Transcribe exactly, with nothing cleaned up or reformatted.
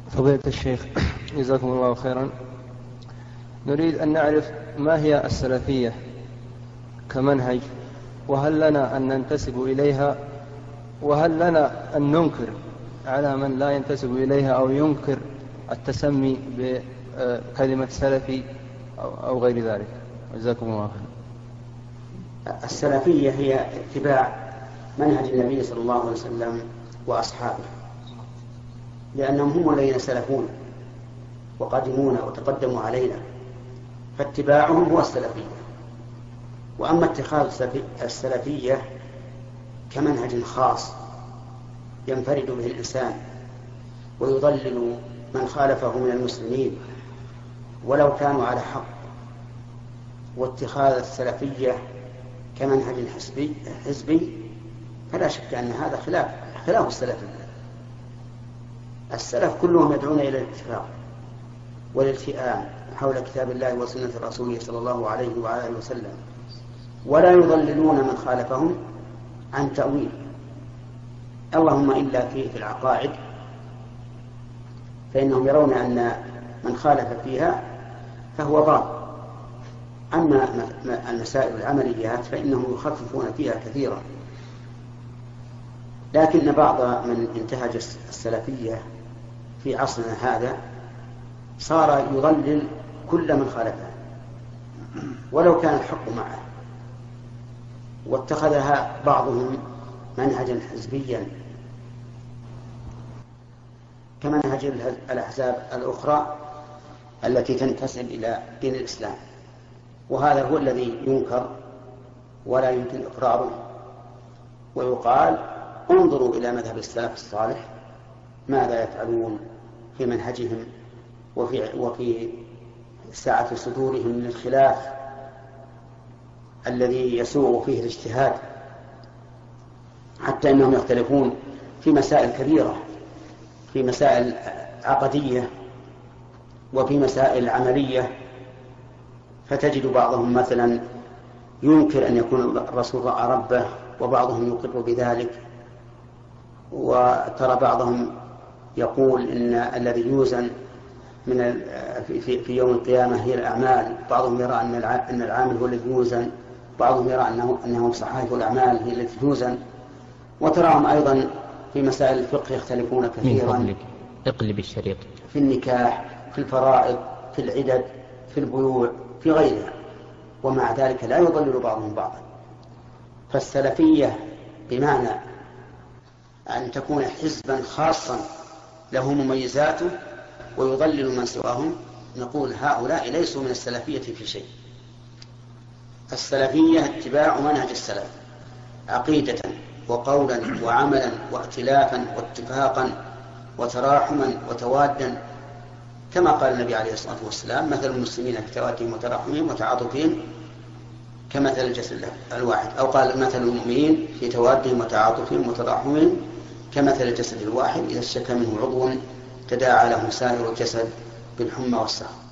فضيلة الشيخ جزاكم الله خيرا، نريد أن نعرف ما هي السلفية كمنهج، وهل لنا أن ننتسب إليها، وهل لنا أن ننكر على من لا ينتسب إليها أو ينكر التسمي بكلمة سلفي أو غير ذلك. جزاكم الله خيرا. السلفية هي اتباع منهج النبي صلى الله عليه وسلم وأصحابه، لأنهم هم الذين سلفون وقدمونا وتقدموا علينا، فاتباعهم هو السلفية. وأما اتخاذ السلفية كمنهج خاص ينفرد به الإنسان ويضلل من خالفه من المسلمين ولو كانوا على حق، واتخاذ السلفية كمنهج حزبي حزبي فلا شك أن هذا خلاف خلاف السلفية. السلف كلهم يدعون إلى الاتفاق والالتئام حول كتاب الله وسنة رسوله صلى الله عليه وعلى آله وسلم، ولا يضللون من خالفهم عن تأويل، اللهم إلا في العقائد فإنهم يرون أن من خالف فيها فهو ضال. أما المسائل العمليات فإنهم يخففون فيها كثيرا. لكن بعض من انتهج السلفية في عصرنا هذا صار يضلل كل من خالفها ولو كان الحق معه، واتخذها بعضهم منهجا حزبيا كمنهج الأحزاب الأخرى التي تنتسب إلى دين الإسلام، وهذا هو الذي ينكر ولا يمكن إقراره. ويقال انظروا إلى مذهب السلف الصالح ماذا يفعلون في منهجهم وفي, وفي سعة صدورهم من الخلاف الذي يسوغ فيه الاجتهاد، حتى أنهم يختلفون في مسائل كبيرة، في مسائل عقدية وفي مسائل عملية. فتجد بعضهم مثلا ينكر أن يكون الرسول رأى ربه وبعضهم يقر بذلك، وترى بعضهم يقول إن الذي يوزن من في, في يوم القيامة هي الأعمال، بعضهم يرى أن العامل هو الذي يوزن، بعضهم يرى أنه أنه صحائف الأعمال هي التي توزن. وتراهم أيضا في مسائل الفقه يختلفون كثيرا، اقلب الشريط، في النكاح، في الفرائض، في العدد، في البيوع، في غيرها، ومع ذلك لا يضلل بعضهم بعضا. فالسلفية بمعنى أن تكون حزبا خاصا له مميزاته ويضلل من سواهم، نقول هؤلاء ليسوا من السلفية في شيء. السلفية اتباع منهج السلف عقيدة وقولا وعملا وائتلافا واتفاقا وتراحما وتوادا، كما قال النبي عليه الصلاة والسلام: مثل المسلمين في توادهم وتراحمهم وتعاطفهم كمثل الجسد الواحد، أو قال: مثل المؤمنين في توادهم وتعاطفهم وتراحمهم كمثل الجسد الواحد إذا اشتكى منه عضو تداعى له سائر الجسد بالحمى والسهر.